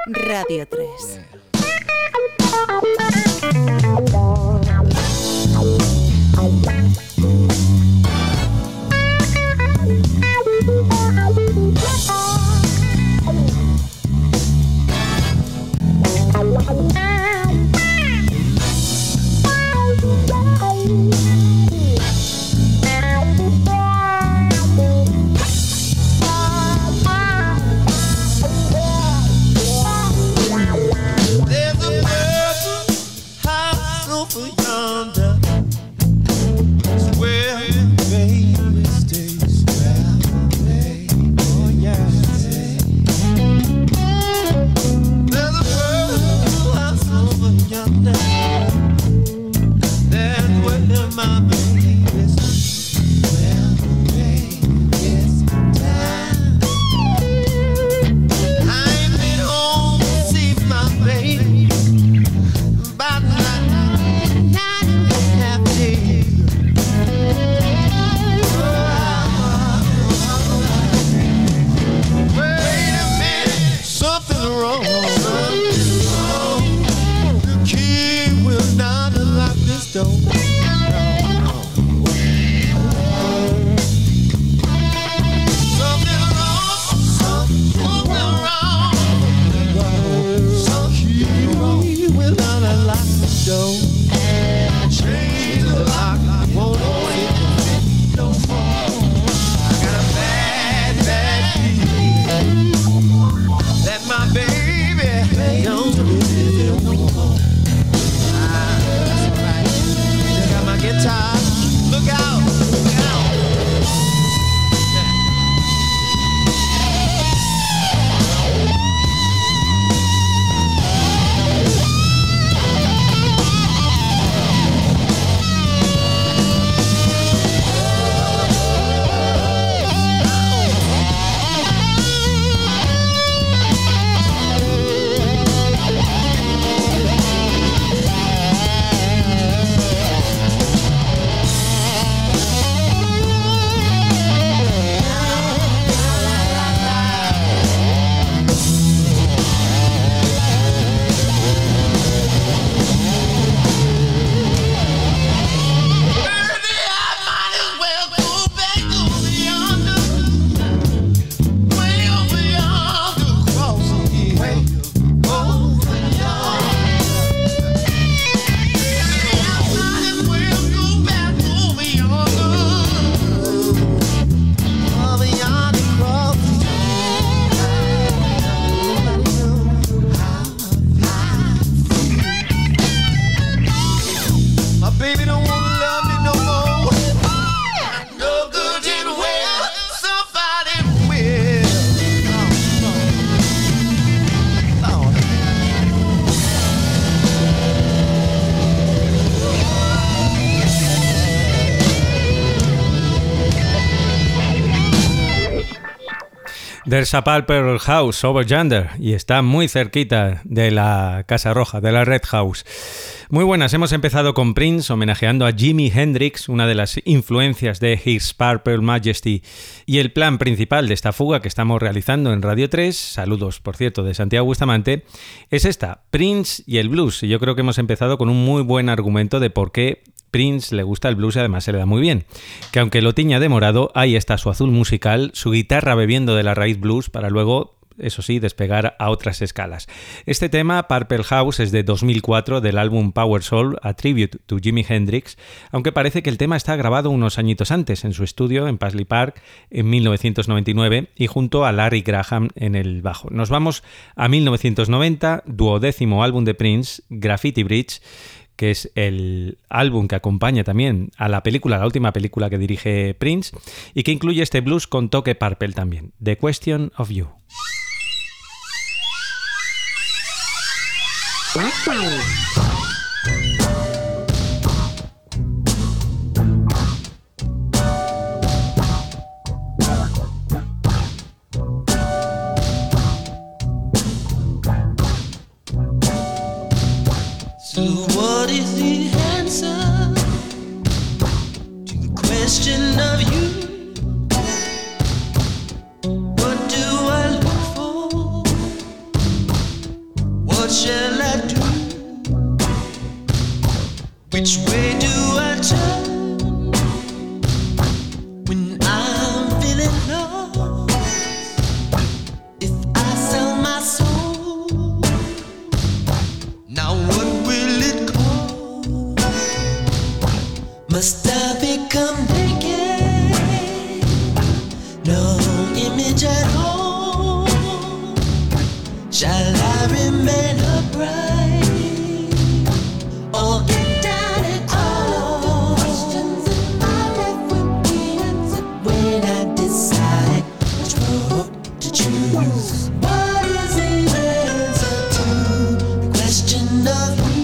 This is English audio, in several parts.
Radio 3. There's a Purple House over yonder, y está muy cerquita de la Casa Roja, de la Red House. Muy buenas, hemos empezado con Prince, homenajeando a Jimi Hendrix, una de las influencias de His Purple Majesty, y el plan principal de esta fuga que estamos realizando en Radio 3, saludos por cierto de Santiago Bustamante, es esta, Prince y el blues. Y yo creo que hemos empezado con un muy buen argumento de por qué Prince le gusta el blues y además se le da muy bien. Que aunque lo tiña de morado, ahí está su azul musical, su guitarra bebiendo de la raíz blues para luego, eso sí, despegar a otras escalas. Este tema, Purple House, es de 2004 del álbum Power Soul, A Tribute to Jimi Hendrix, aunque parece que el tema está grabado unos añitos antes en su estudio en Paisley Park en 1999 y junto a Larry Graham en el bajo. Nos vamos a 1990, 12º álbum de Prince, Graffiti Bridge, que es el álbum que acompaña también a la película, la última película que dirige Prince, y que incluye este blues con toque purple también, The Question of You. So what is the answer to the question of you? What do I look for way do I turn when I'm feeling lost? If I sell my soul, now what will it cost? Must I become naked? No image at all. Shall I remain upright or get down and all questions in my life will be answered when I decide which road to choose? What is the answer to the question of you?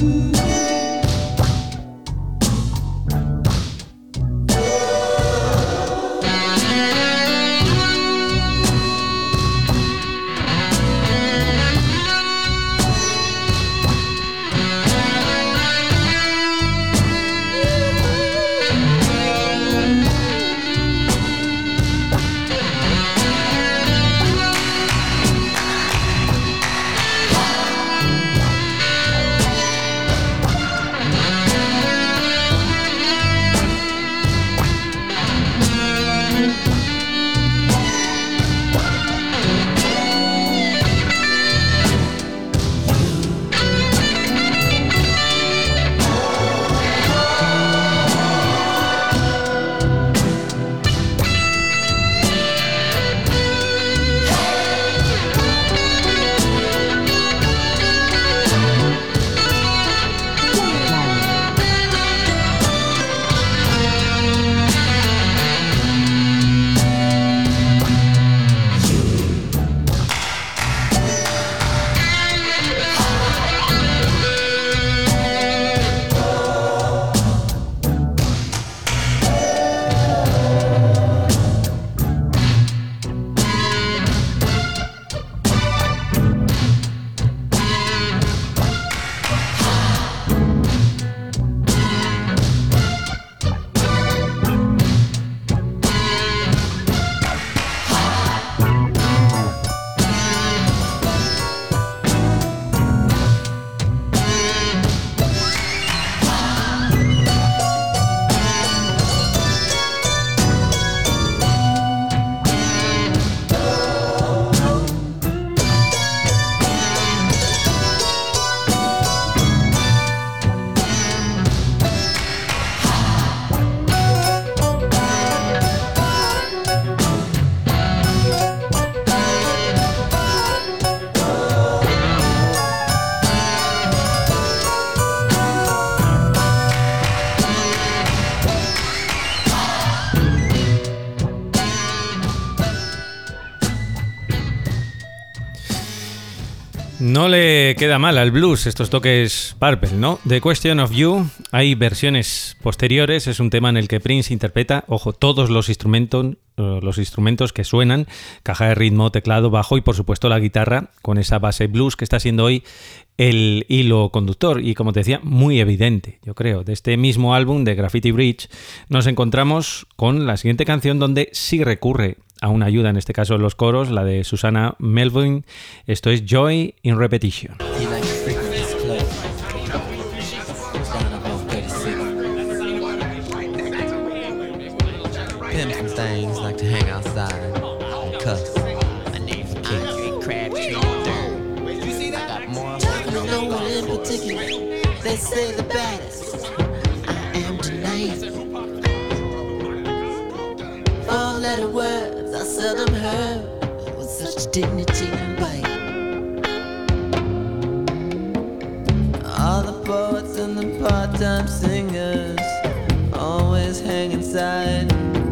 No le queda mal al blues estos toques Purple, ¿no? The Question of You, hay versiones posteriores, es un tema en el que Prince interpreta, ojo, todos los instrumentos que suenan, caja de ritmo, teclado, bajo y por supuesto la guitarra con esa base blues que está siendo hoy el hilo conductor y, como te decía, muy evidente, yo creo. De este mismo álbum de Graffiti Bridge nos encontramos con la siguiente canción donde sí recurre a una ayuda, en este caso en los coros, la de Susannah Melvoin. Esto es Joy in Repetition. Pimps and things like to hang outside and cuss. My name's Andre Crabtree III. You see that? I got more. No one in particular. They say the baddest I am tonight. Four-letter words I seldom heard with such dignity and bite. All the poets and the part-time singers always hang inside.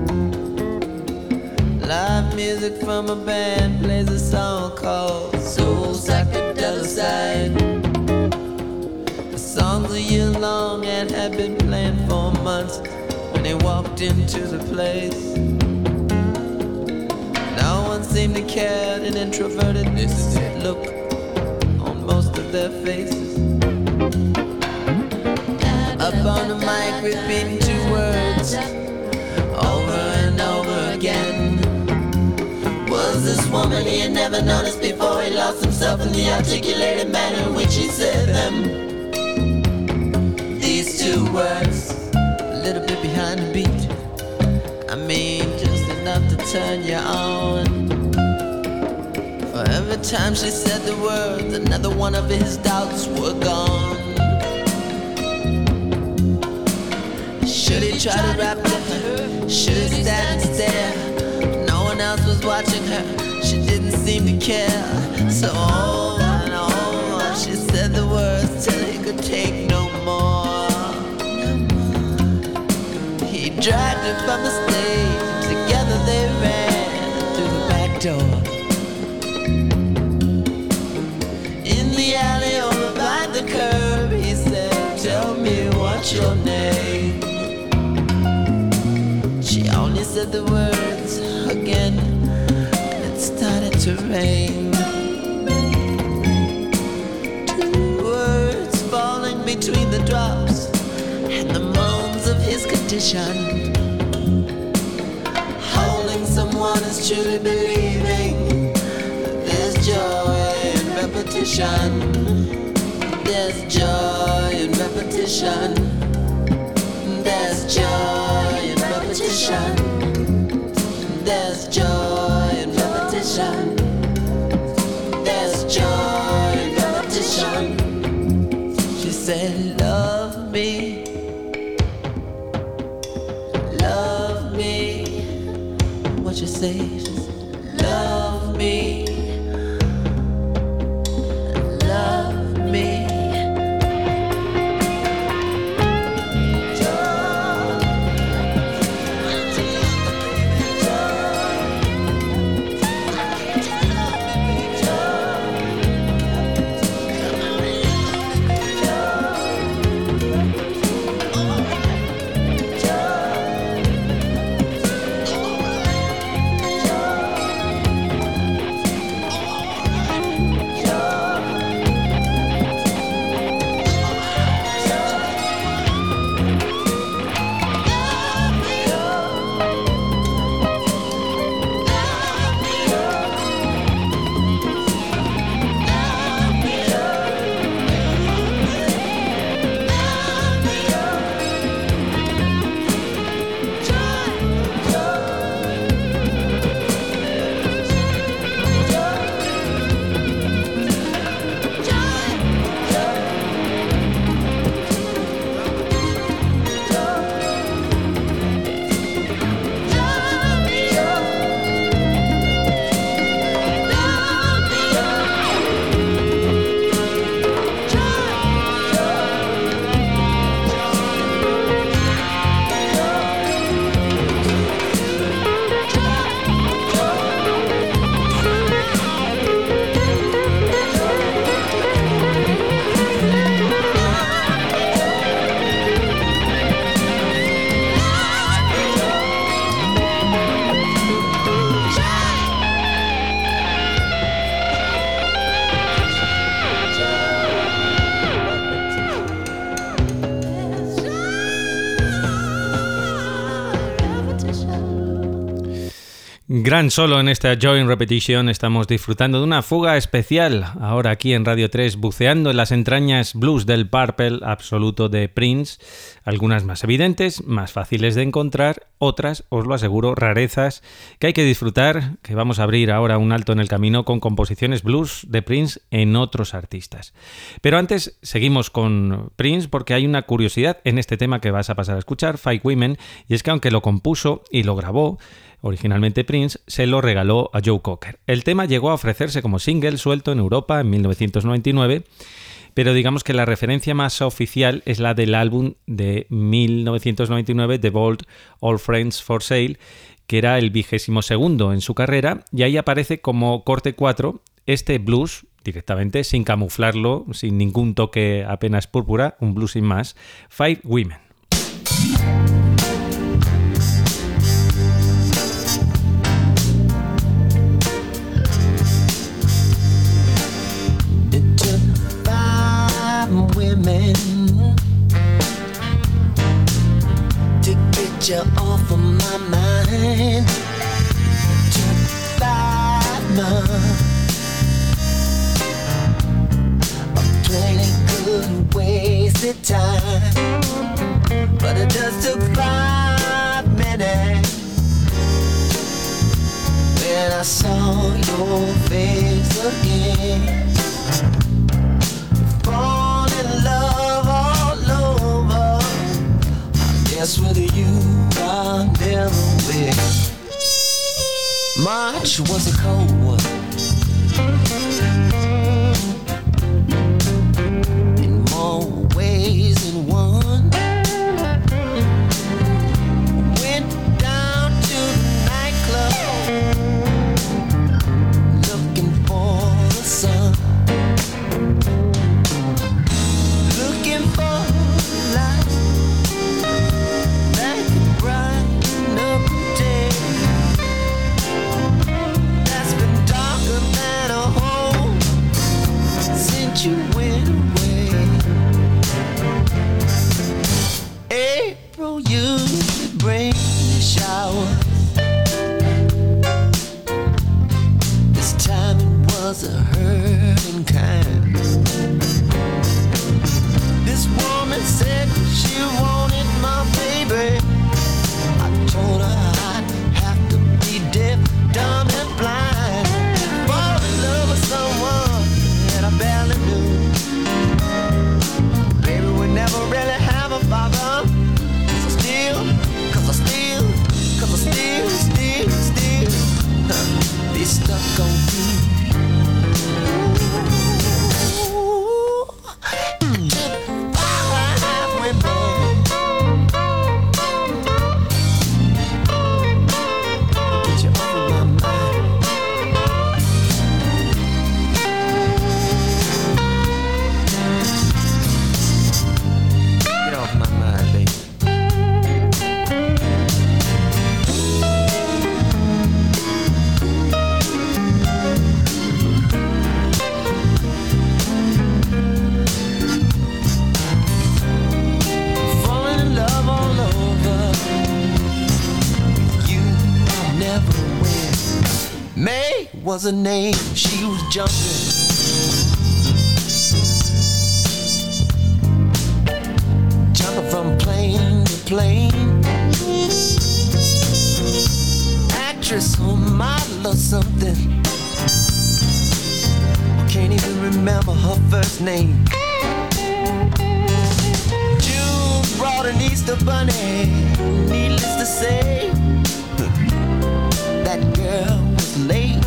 Live music from a band plays a song called Soul Psychedelicide. The song's a year long and had been playing for months when they walked into the place. No one seemed to care, an introverted look on most of their faces. Up on the mic repeating two words over and over again. Was this woman he had never noticed before? He lost himself in the articulated manner in which he said them. These two two words, a little bit behind the beat. I mean, just enough to turn you on. For every time she said the words, another one of his doubts were gone. Should he try to rap with her? Should he stand and stare? No one else was watching her, she didn't seem to care. So on and on, she said the words till he could take no more. He dragged her from the stage, together they ran through the back door. In the alley over by the curb, he said, tell me what's your name. She only said the words again, and it started to rain. Two words falling between the drops and the moans of his condition. Holding someone is truly believing there's joy in repetition. There's joy in repetition. There's joy in repetition. There's joy in repetition. There's joy in repetition. She said, love me. Love me. What you say? She said, love me. Love me. Gran solo en esta Joy in Repetition. Estamos disfrutando de una fuga especial ahora aquí en Radio 3, buceando en las entrañas blues del Purple absoluto de Prince. Algunas más evidentes, más fáciles de encontrar, otras, os lo aseguro, rarezas que hay que disfrutar, que vamos a abrir ahora un alto en el camino con composiciones blues de Prince en otros artistas. Pero antes seguimos con Prince porque hay una curiosidad en este tema que vas a pasar a escuchar, Five Women, y es que aunque lo compuso y lo grabó originalmente Prince, se lo regaló a Joe Cocker. El tema llegó a ofrecerse como single suelto en Europa en 1999, pero digamos que la referencia más oficial es la del álbum de 1999, The Vault All Friends for Sale, que era el 22º en su carrera, y ahí aparece como corte 4 este blues directamente, sin camuflarlo, sin ningún toque apenas púrpura, un blues sin más, Five Women. Women to get you off of my mind. Took 5 months of plenty good ways wasted time, but it just took 5 minutes when I saw your face again. Fall in love all over. I guess with you I'll never win. March was a cold one, in more ways than one. Went down to the nightclub looking for the sun, looking for light that could brighten up the day that's been darker than a hole since you went away. April usually brings the showers. This time it was a hurting kind. This woman said she wanted my baby. I told her I'd have to be deaf, dumb and blind. Fall in love with someone that I barely knew. Baby, we never really have a father. Cause I still be stuck on you. Was her name, she was jumping, jumping from plane to plane. Actress or model or something, I can't even remember her first name. June brought an Easter bunny, needless to say, that girl was late.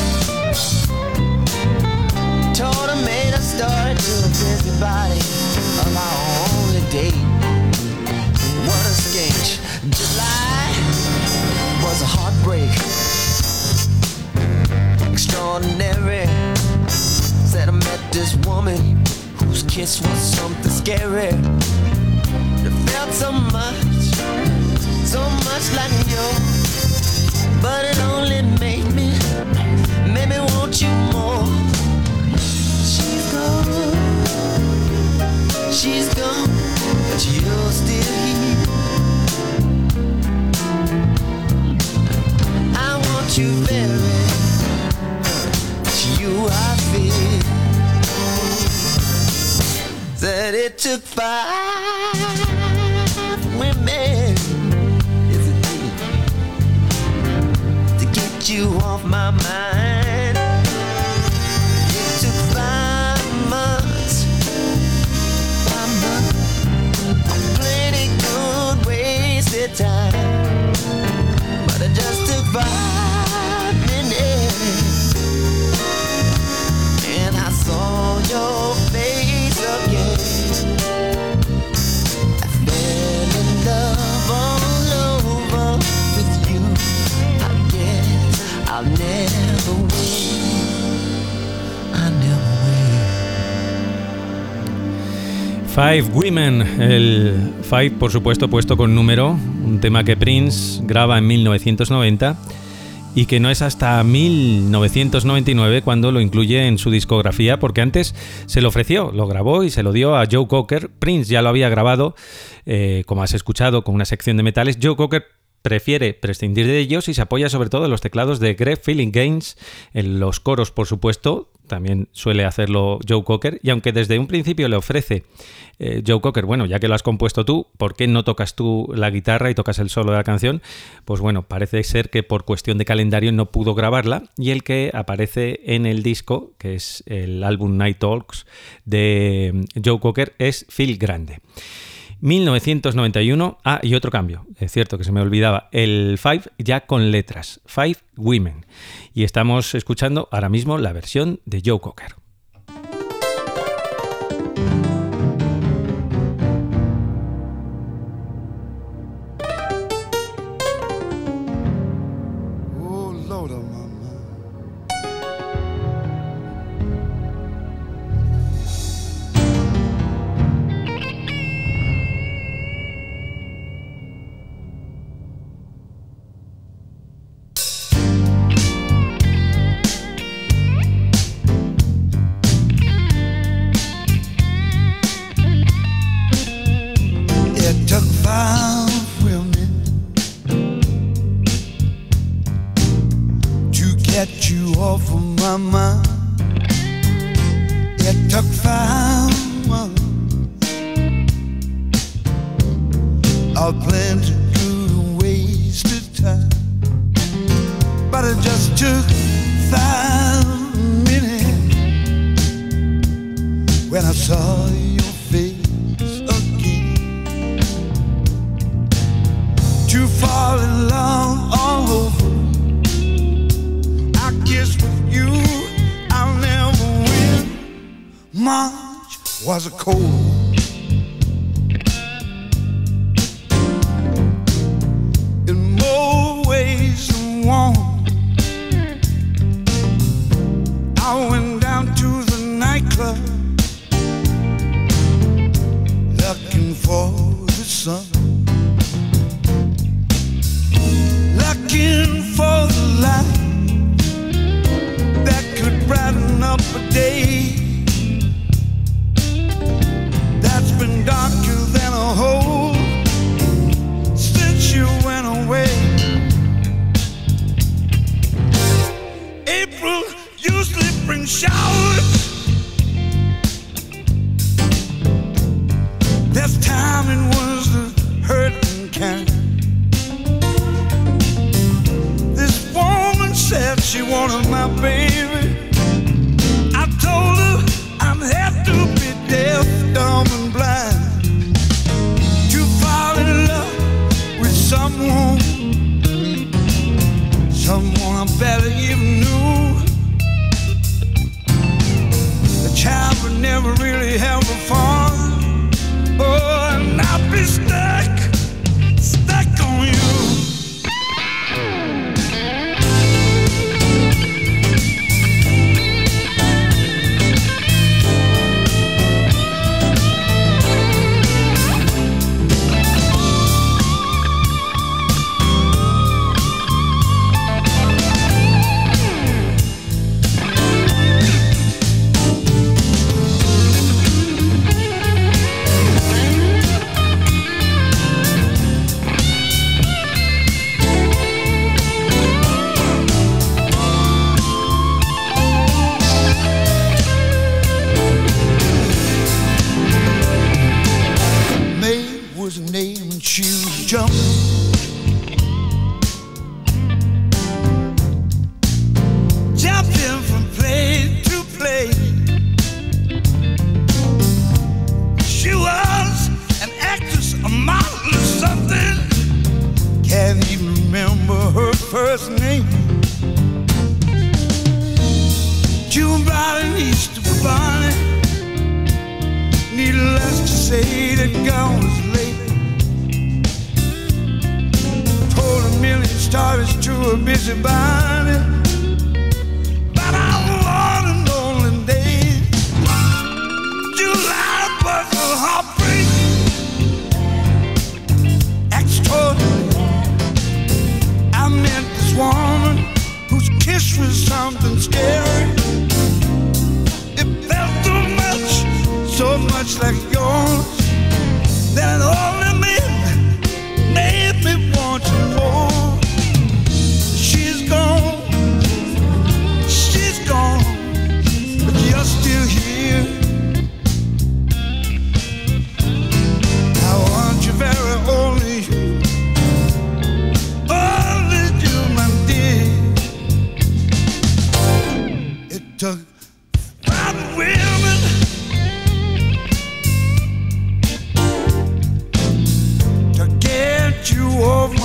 Told her, made a story to a busybody of our only date. What a sketch. July was a heartbreak, extraordinary. Said I met this woman whose kiss was something scary. It felt so much like yours, but it only made me want you more. She's gone, but you're still here. I want you very, it's you I feel. That it took 5 women, is it true, to get you off my mind. It took 5 months, plenty good wasted time, but it just took 5 minutes, and I saw your face again. I fell in love all over with you. I guess I'll never win. I never win. Five Women, el Five por supuesto puesto con número, un tema que Prince graba en 1990 y que no es hasta 1999 cuando lo incluye en su discografía, porque antes se lo ofreció, lo grabó y se lo dio a Joe Cocker. Prince ya lo había grabado, como has escuchado, con una sección de metales. Joe Cocker prefiere prescindir de ellos y se apoya sobre todo en los teclados de Greg Phillinganes, en los coros por supuesto, también suele hacerlo Joe Cocker, y aunque desde un principio le ofrece Joe Cocker, bueno, ya que lo has compuesto tú, ¿por qué no tocas tú la guitarra y tocas el solo de la canción? Pues bueno, parece ser que por cuestión de calendario no pudo grabarla, y el que aparece en el disco, que es el álbum Night Talks de Joe Cocker, es Phil Grande. 1991, y otro cambio, es cierto que se me olvidaba, el Five ya con letras, Five Women, y estamos escuchando ahora mismo la versión de Joe Cocker. Was a cold. In more ways than one, I went down to the nightclub looking for the sun, looking for the light that could brighten up a day that's been darker than a hole since you went away. April usually brings showers. This time it was the hurting kind. This woman said she wanted my baby. I told her I'd have to be deaf, dumb and blind to fall in love with someone I barely even knew. The child would never really have a father. Oh, and I'll be stuck on you. Jumping from plane to plane. She was an actress, a model or something. Can't even remember her first name. June brought an Easter bunny. Needless to say, that girl was late. Told a million stories to a busybody. But I want an lonely day. July was a heartbreak. Extraordinary. I met this woman whose kiss was something scary. It felt so much like yours, that it only made me want you more. She's gone,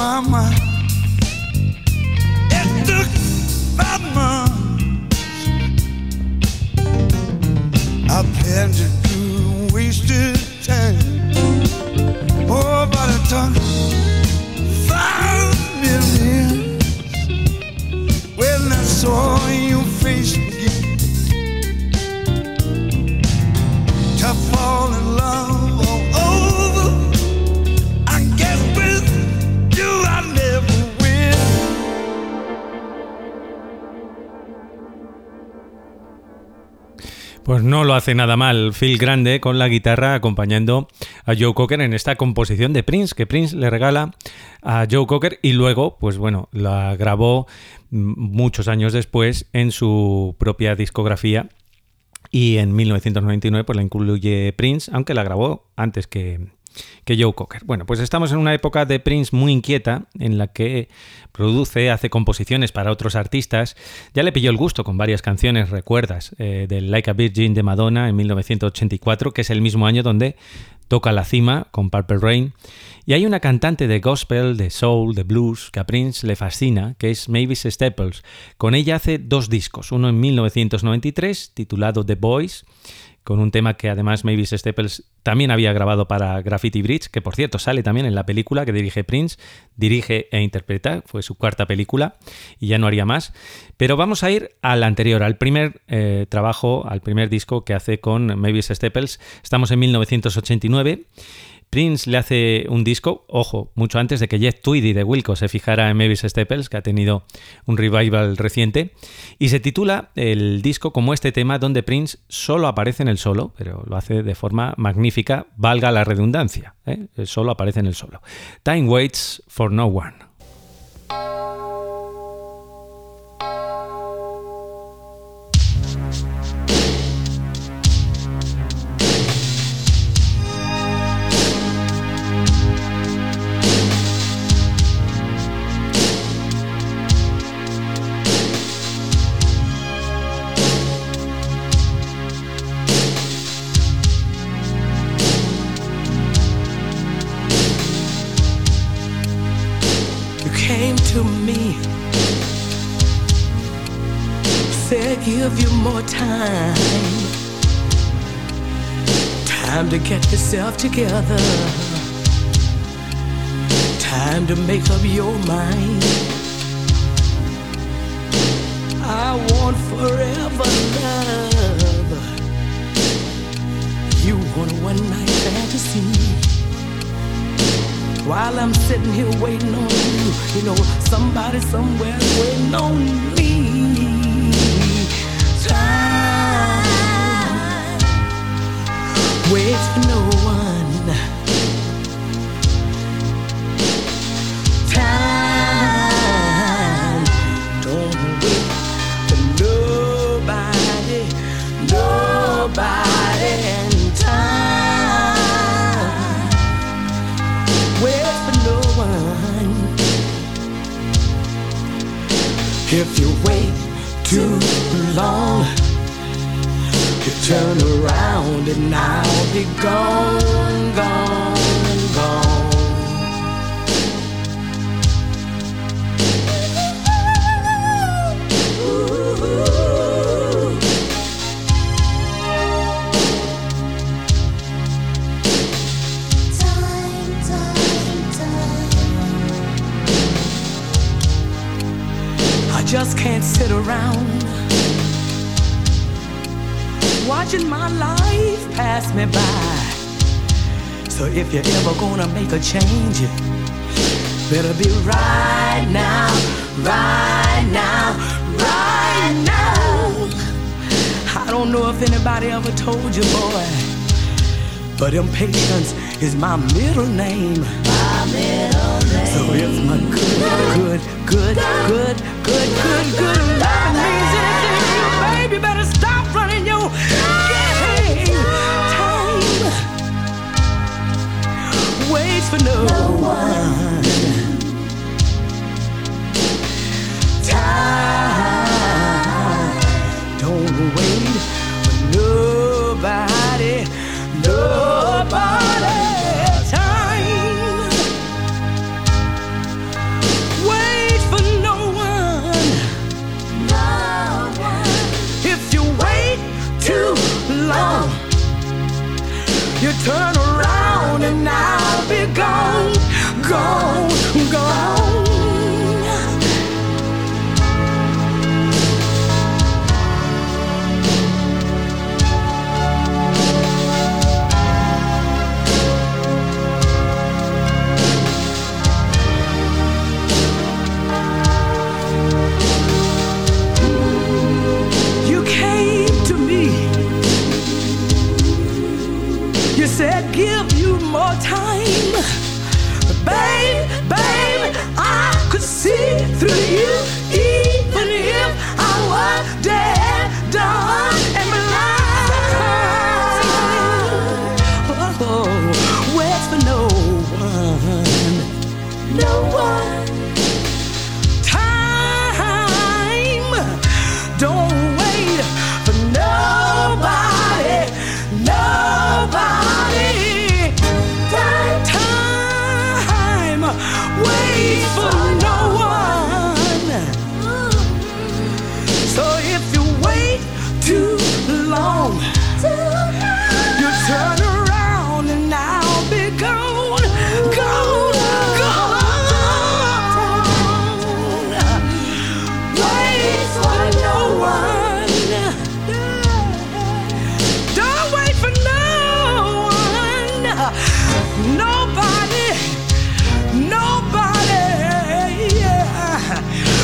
my mind. It took 5 months. I planned to do wasted time. Oh, but it took 5 million. When I saw your face again, to fall in love all over. I guess with you I never will. Pues no lo hace nada mal Phil Grande con la guitarra acompañando a Joe Cocker en esta composición de Prince, que Prince le regala a Joe Cocker y luego, pues bueno, la grabó muchos años después en su propia discografía y en 1999 pues la incluye Prince, aunque la grabó antes que Joe Cocker. Bueno, pues estamos en una época de Prince muy inquieta en la que produce, hace composiciones para otros artistas. Ya le pilló el gusto con varias canciones, recuerdas, del Like a Virgin de Madonna en 1984, que es el mismo año donde toca la cima con Purple Rain. Y hay una cantante de gospel, de soul, de blues, que a Prince le fascina, que es Mavis Staples. Con ella hace 2 discos, uno en 1993, titulado The Boys, con un tema que además Mavis Staples también había grabado para Graffiti Bridge, que por cierto sale también en la película que dirige Prince, dirige e interpreta, fue su 4ª película y ya no haría más. Pero vamos a ir al anterior, al primer trabajo, al primer disco que hace con Mavis Staples. Estamos en 1989. Prince le hace un disco, ojo, mucho antes de que Jeff Tweedy de Wilco se fijara en Mavis Staples, que ha tenido un revival reciente, y se titula el disco como este tema donde Prince solo aparece en el solo, pero lo hace de forma magnífica, valga la redundancia, solo aparece en el solo. Time Waits for No One. To me, said give you more time to get yourself together, time to make up your mind. I want forever love, you want a one-night fantasy. While I'm sitting here waiting on you, you know, somebody somewhere's waiting on me. Time waits for no one. Time don't wait for nobody, nobody. And time wait for no one. If you wait too long, you turn around and I'll be gone, gone, gone. Just can't sit around watching my life pass me by. So if you're ever gonna make a change, it better be right now, right now, right now. I don't know if anybody ever told you, boy, but impatience is my middle name. My middle name. So if my good love means anything to you, baby, better stop running your game. Time waits for no one. Time don't wait for nobody, nobody. Time no one. Time, don't wait for nobody, nobody. Time, wait for no one. So if you wait too long, you turn around and I'll be gone, gone, gone. Wait for no one. Don't wait for no one. Nobody, nobody. Yeah.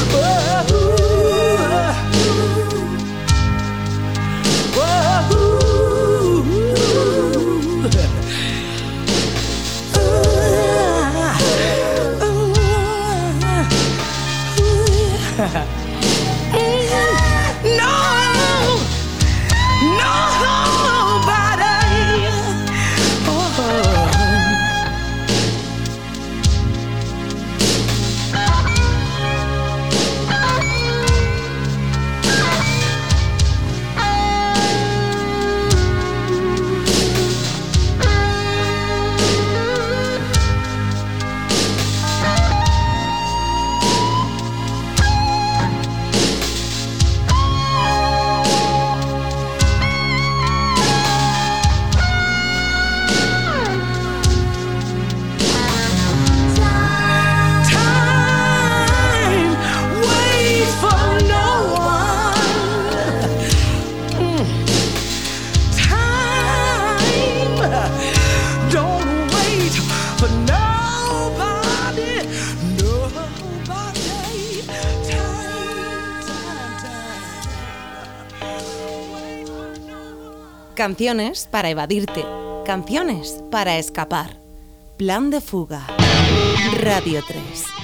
Canciones para evadirte, canciones para escapar. Plan de fuga. Radio 3.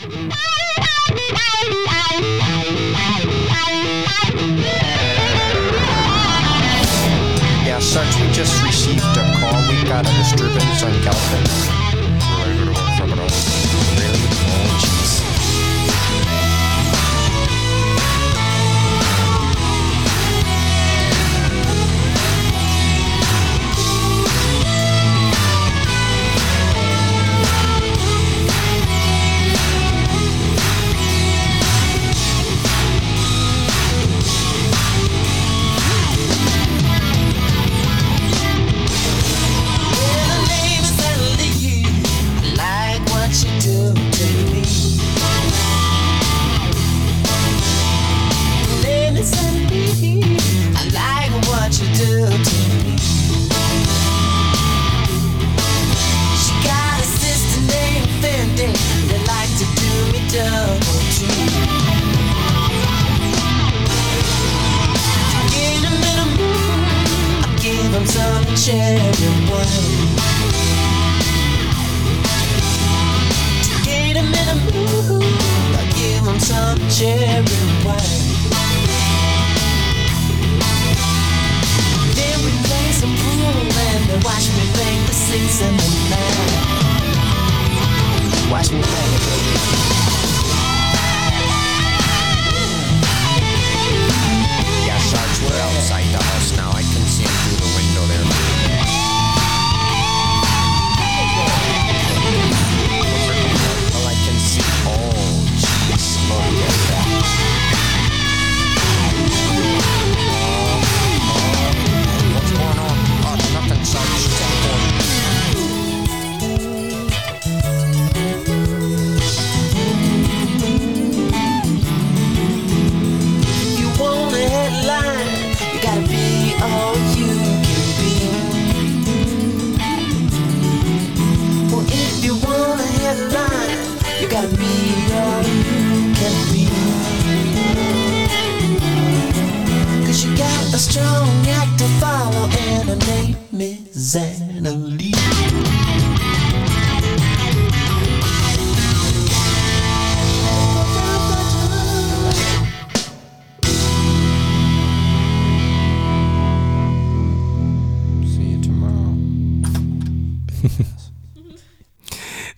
Yeah, Sarge, we just received a call. We got a disturbance on Galvin. Really? Oh, jeez.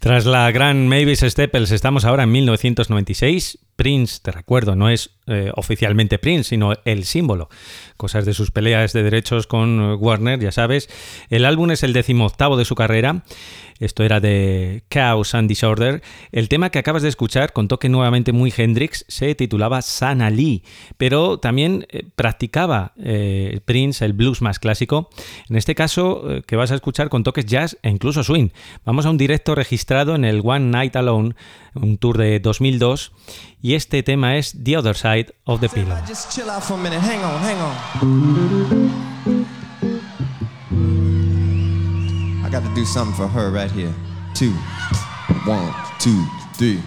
Tras la gran Mavis Staples, estamos ahora en 1996. Prince, te recuerdo, no es oficialmente Prince, sino el símbolo. Cosas de sus peleas de derechos con Warner, ya sabes. El álbum es el 18º de su carrera. Esto era de Chaos and Disorder. El tema que acabas de escuchar, con toque nuevamente muy Hendrix, se titulaba Sana Lee, pero también practicaba Prince el blues más clásico. En este caso, que vas a escuchar con toques jazz e incluso swing. Vamos a un directo registrado en el One Night Alone, un tour de 2002, y este tema es The Other Side of the Pillow. Just chill out for a minute. Hang on. I got to do something for her right here. 2, 1, 2, 3.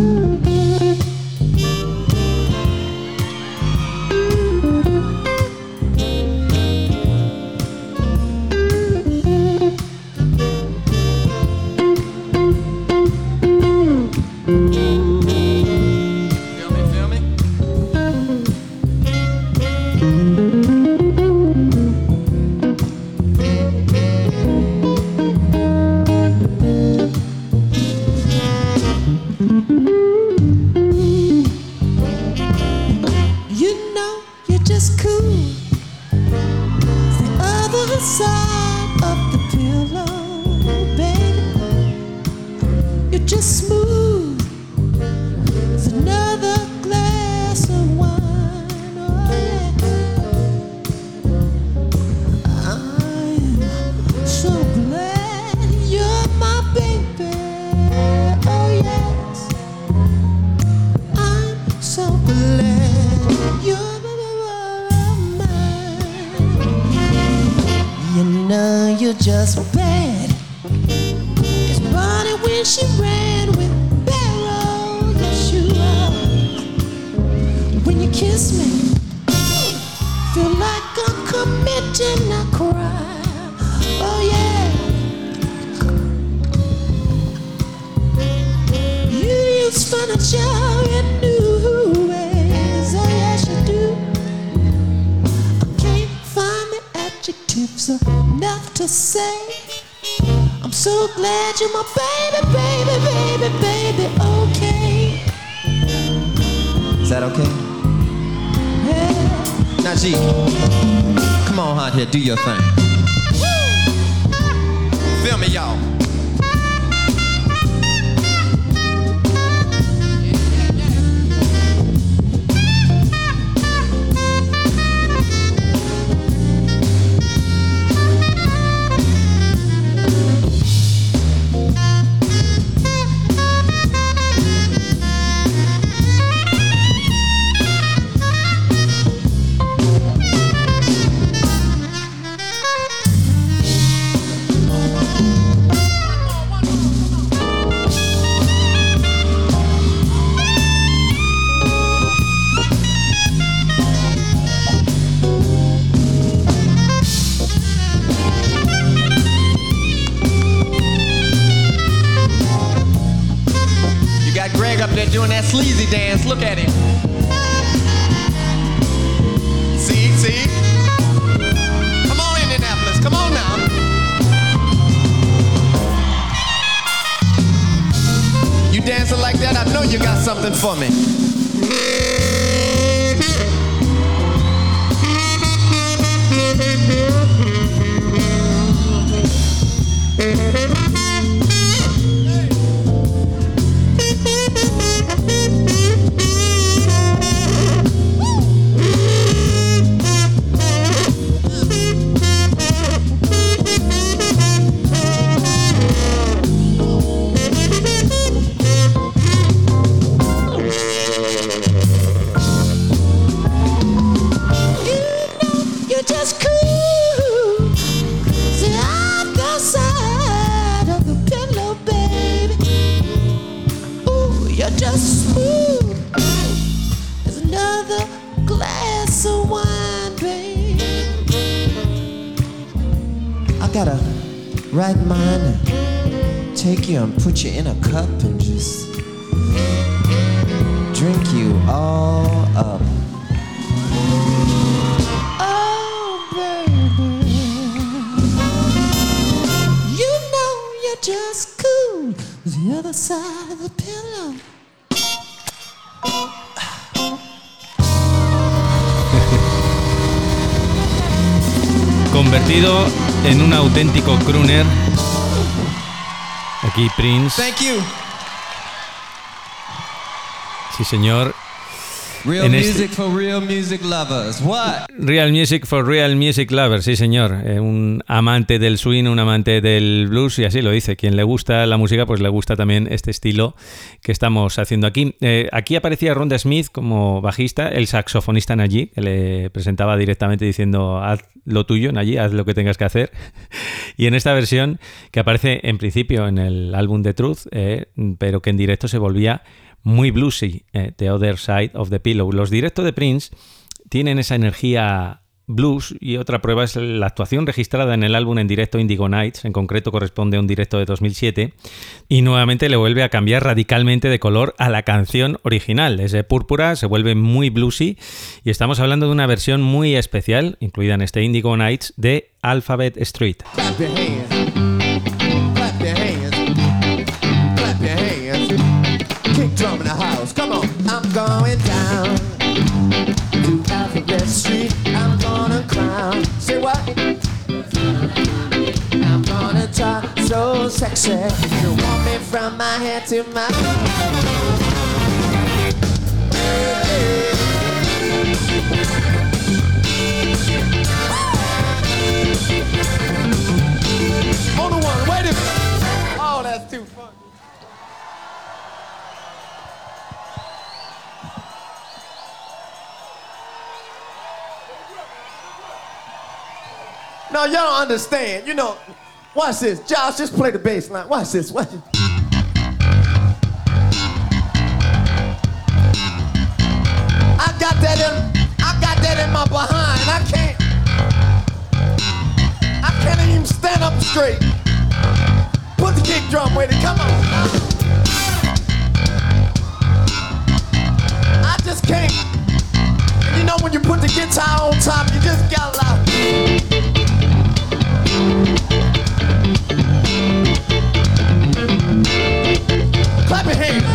Do your thing. Feel me, y'all. Doing that sleazy dance, look at him. See? Come on, Indianapolis, come on now. You dancing like that, I know you got something for me. Right mind, take you and put you in a cup and just drink you all up. Oh, baby, you know you're just cool. The convertido en un auténtico crooner. Aquí Prince. Thank you. Sí, señor. Real En music for real music lovers. What? Real music for real music lovers, sí señor. Un amante del swing, un amante del blues, y así lo dice. Quien le gusta la música, pues le gusta también este estilo que estamos haciendo aquí. Aquí aparecía Rhonda Smith como bajista, el saxofonista Naji, que le presentaba directamente diciendo: haz lo tuyo, Naji, haz lo que tengas que hacer. Y en esta versión, que aparece en principio en el álbum The Truth, pero que en directo se volvía muy bluesy, The Other Side of the Pillow. Los directos de Prince tienen esa energía blues, y otra prueba es la actuación registrada en el álbum en directo Indigo Nights. En concreto corresponde a un directo de 2007, y nuevamente le vuelve a cambiar radicalmente de color a la canción original. Desde púrpura se vuelve muy bluesy, y estamos hablando de una versión muy especial incluida en este Indigo Nights de Alphabet Street. Clap your hands. Clap your hands. Clap your hands. Kick drum in the house. Come on. I'm going down to Alphabet Street. I'm gonna clown. Say what? I'm gonna talk so sexy. You want me from my head to my on the one. Wait a minute. Oh, that's too funny. No, y'all don't understand. You know, watch this. Josh, just play the bass line. Watch this. Watch it. I got that in my behind. I can't even stand up straight. Put the kick drum with it. Come on. I just can't. And you know when you put the guitar on top, you just gotta laugh. Clap your hands.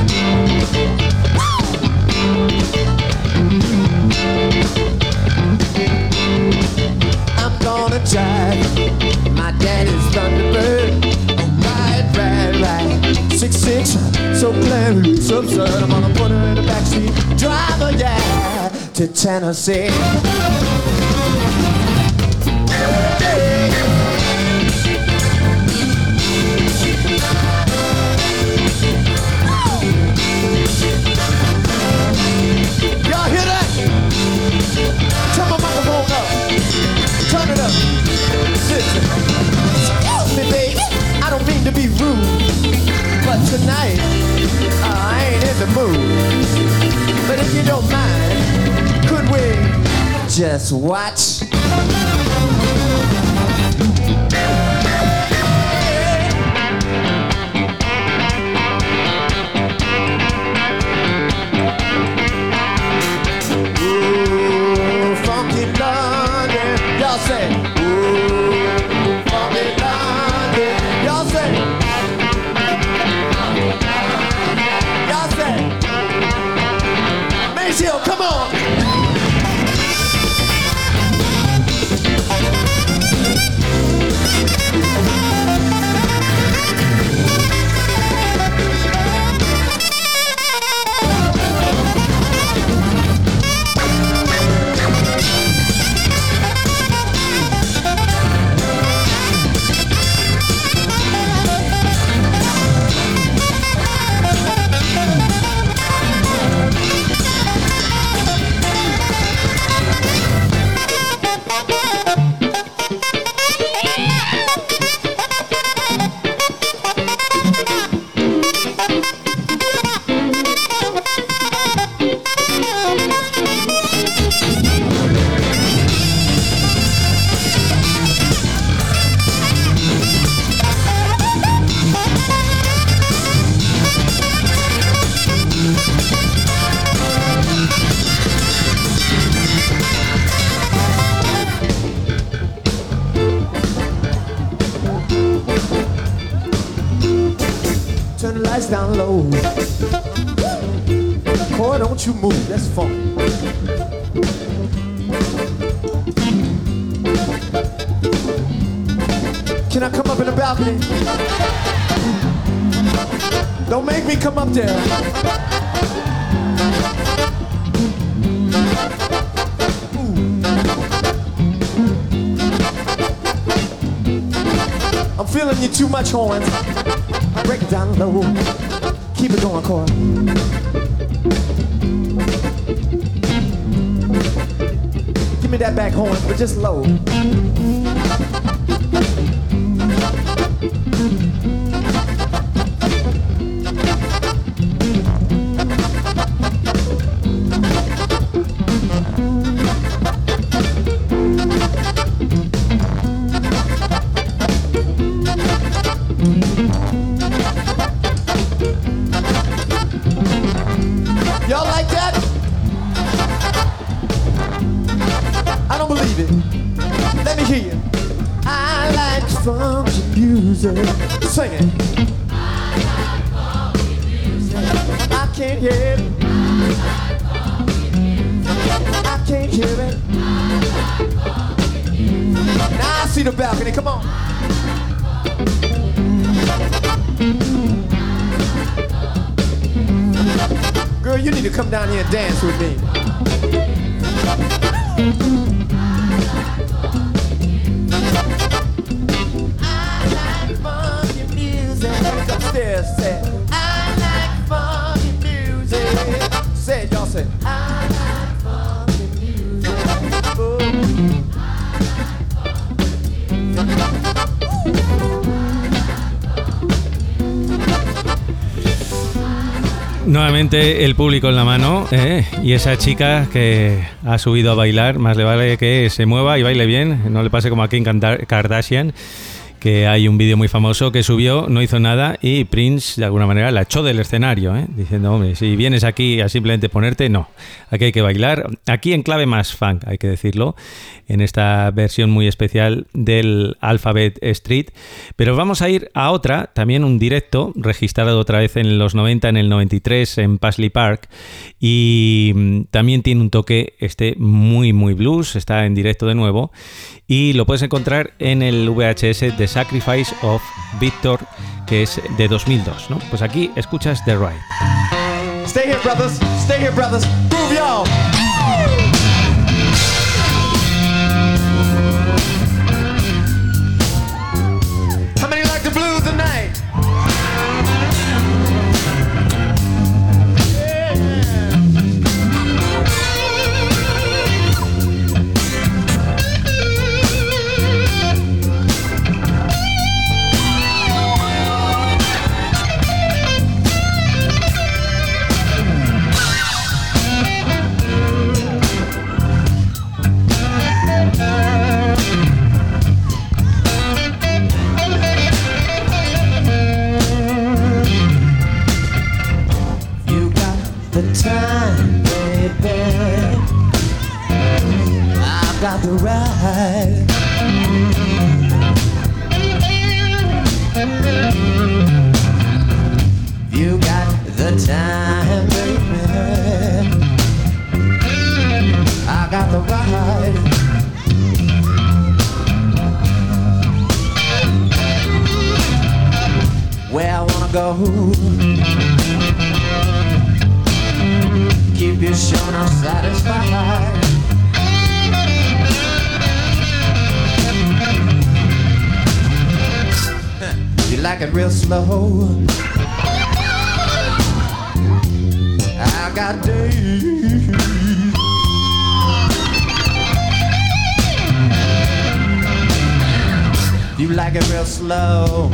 I'm gonna jive my daddy's Thunderbird. Right. 6'6", so clever, so absurd. I'm gonna put her in the backseat. Driver, yeah, to Tennessee. Y'all hear that? Turn my microphone up. Turn it up. Listen. Excuse me, baby. I don't mean to be rude, but tonight I ain't in the mood. But if you don't mind, could we just watch? Ooh, funky London, y'all say. Ooh, funky London, y'all say. Y'all say. Maceo, come on. Turn the lights down low. Boy, don't you move, that's funky. Can I come up in the balcony? Don't make me come up there. I'm feeling you too much, horns. Break it down low. Keep it going, Cora. Give me that back horn, but just low. Y'all like that? I don't believe it. Let me hear you. I like funky music. Sing it. I can't hear it. I can't hear it. Now I see the balcony. Come on. Girl, you need to come down here and dance with me. I like funky music. Upstairs, say, I like funky music. Say it, y'all say, I like funky music. Oh. Nuevamente el público en la mano, y esa chica que ha subido a bailar, más le vale que se mueva y baile bien, no le pase como a Kim Kardashian, que hay un vídeo muy famoso que subió, no hizo nada y Prince de alguna manera la echó del escenario, diciendo, hombre, si vienes aquí a simplemente ponerte, no, aquí hay que bailar, aquí en clave más funk, hay que decirlo, en esta versión muy especial del Alphabet Street. Pero vamos a ir a otra, también un directo, registrado otra vez en los 90, en el 93 en Paisley Park, y también tiene un toque muy muy blues, está en directo de nuevo, y lo puedes encontrar en el VHS The Sacrifice of Victor, que es de 2002, ¿no? Pues aquí escuchas The Ride. Stay here, brothers. Stay here, brothers. Move, y'all. How many like the blues tonight? The time, baby, I've got the right. You got the time, baby, I got the right. Where I wanna go, keep you sure I'm satisfied. You like it real slow, I got days. You like it real slow,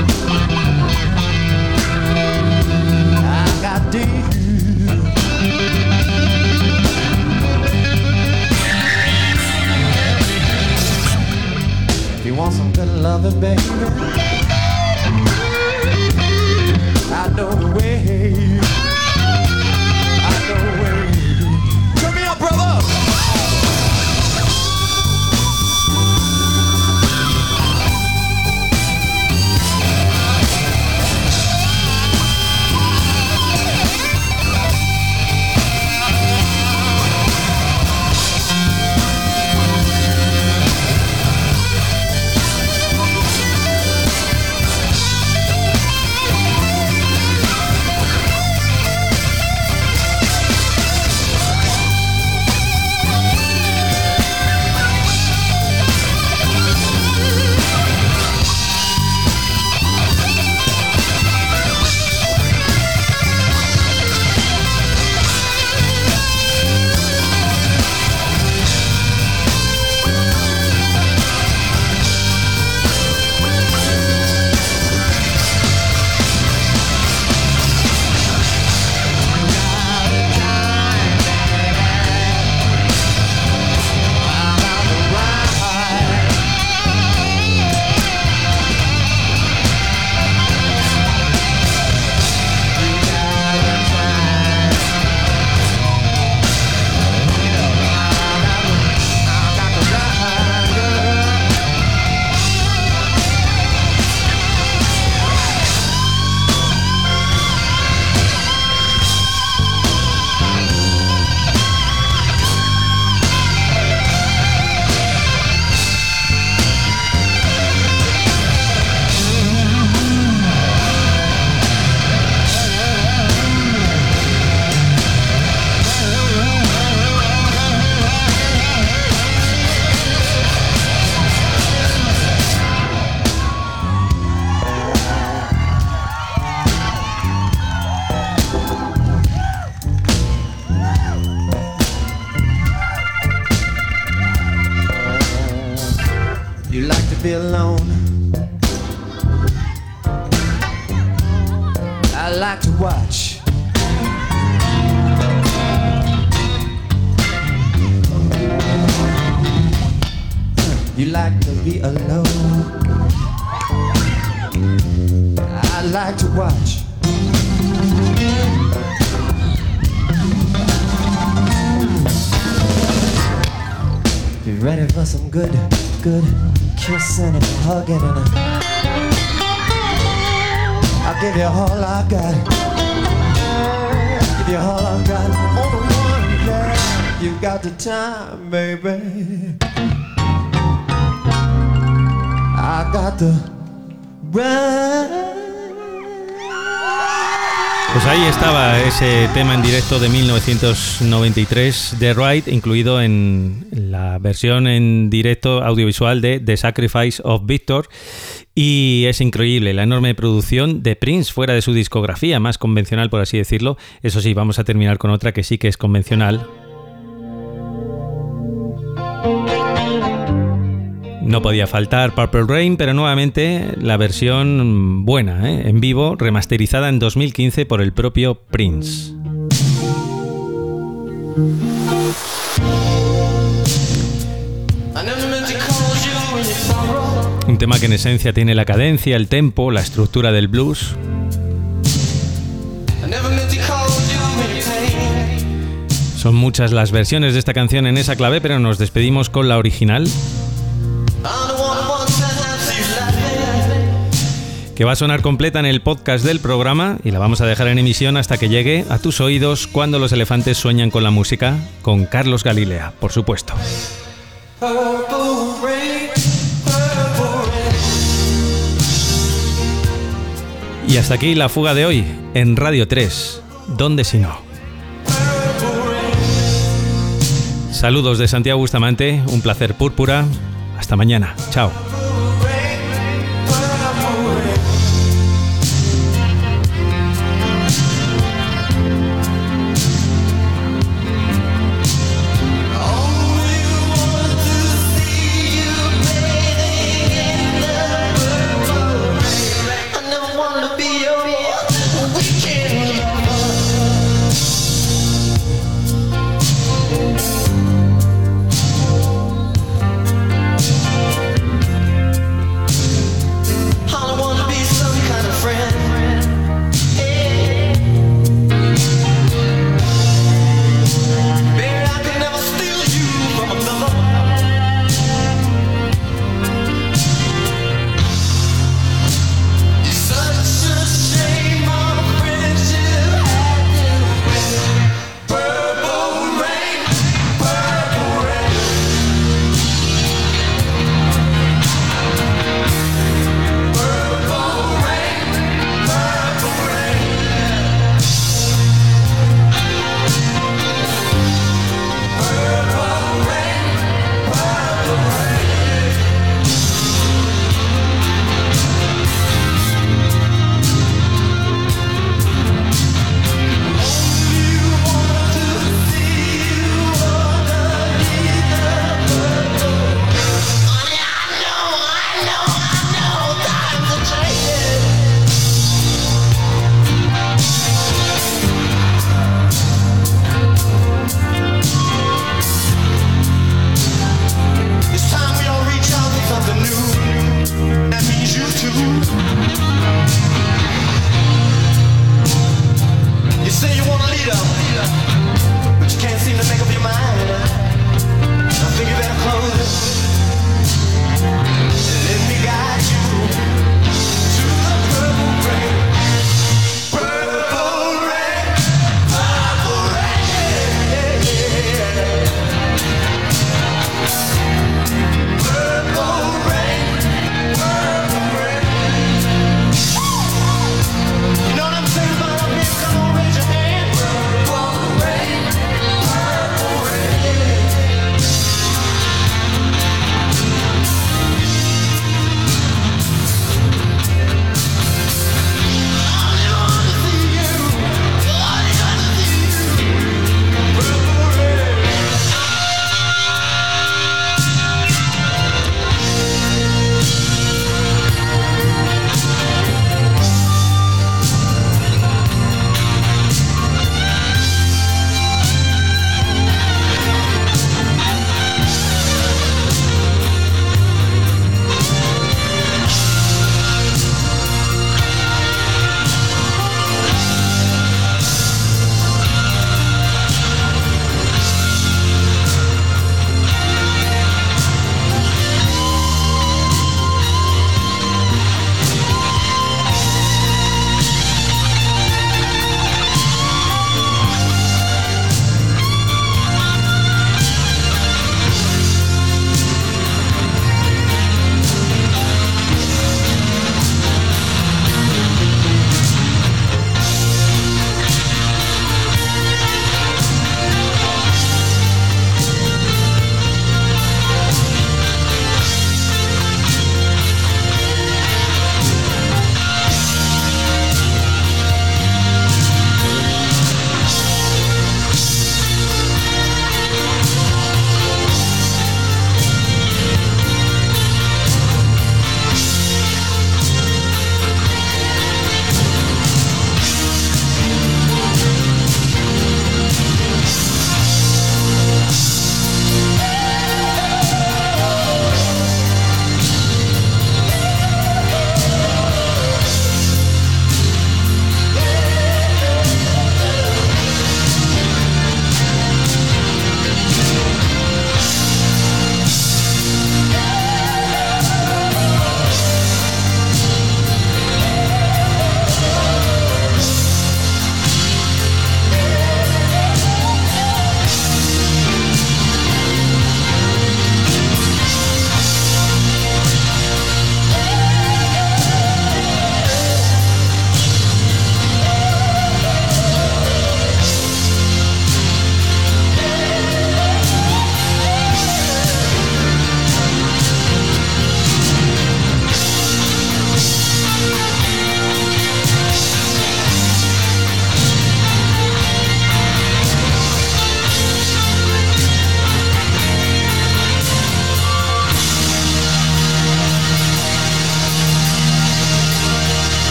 I got days. You want some good loving, baby? I know the way. I know the way. Turn me up, brother. be alone. I like to watch. You like to be alone. I like to watch. Be ready for some good kissing and hugging and I'll give you all I got. Give you all I got. On the one that you got the time, baby. I got the right. Pues ahí estaba ese tema en directo de 1993 de Ride, incluido en la versión en directo audiovisual de The Sacrifice of Victor. Y es increíble la enorme producción de Prince fuera de su discografía, más convencional por así decirlo. Eso sí, vamos a terminar con otra que sí que es convencional. No podía faltar Purple Rain, pero nuevamente la versión buena, en vivo, remasterizada en 2015 por el propio Prince. Un tema que en esencia tiene la cadencia, el tempo, la estructura del blues. Son muchas las versiones de esta canción en esa clave, pero nos despedimos con la original, que va a sonar completa en el podcast del programa y la vamos a dejar en emisión hasta que llegue a tus oídos cuando los elefantes sueñan con la música, con Carlos Galilea, por supuesto. Y hasta aquí la fuga de hoy en Radio 3, ¿dónde si no? Saludos de Santiago Bustamante, un placer púrpura, hasta mañana, chao.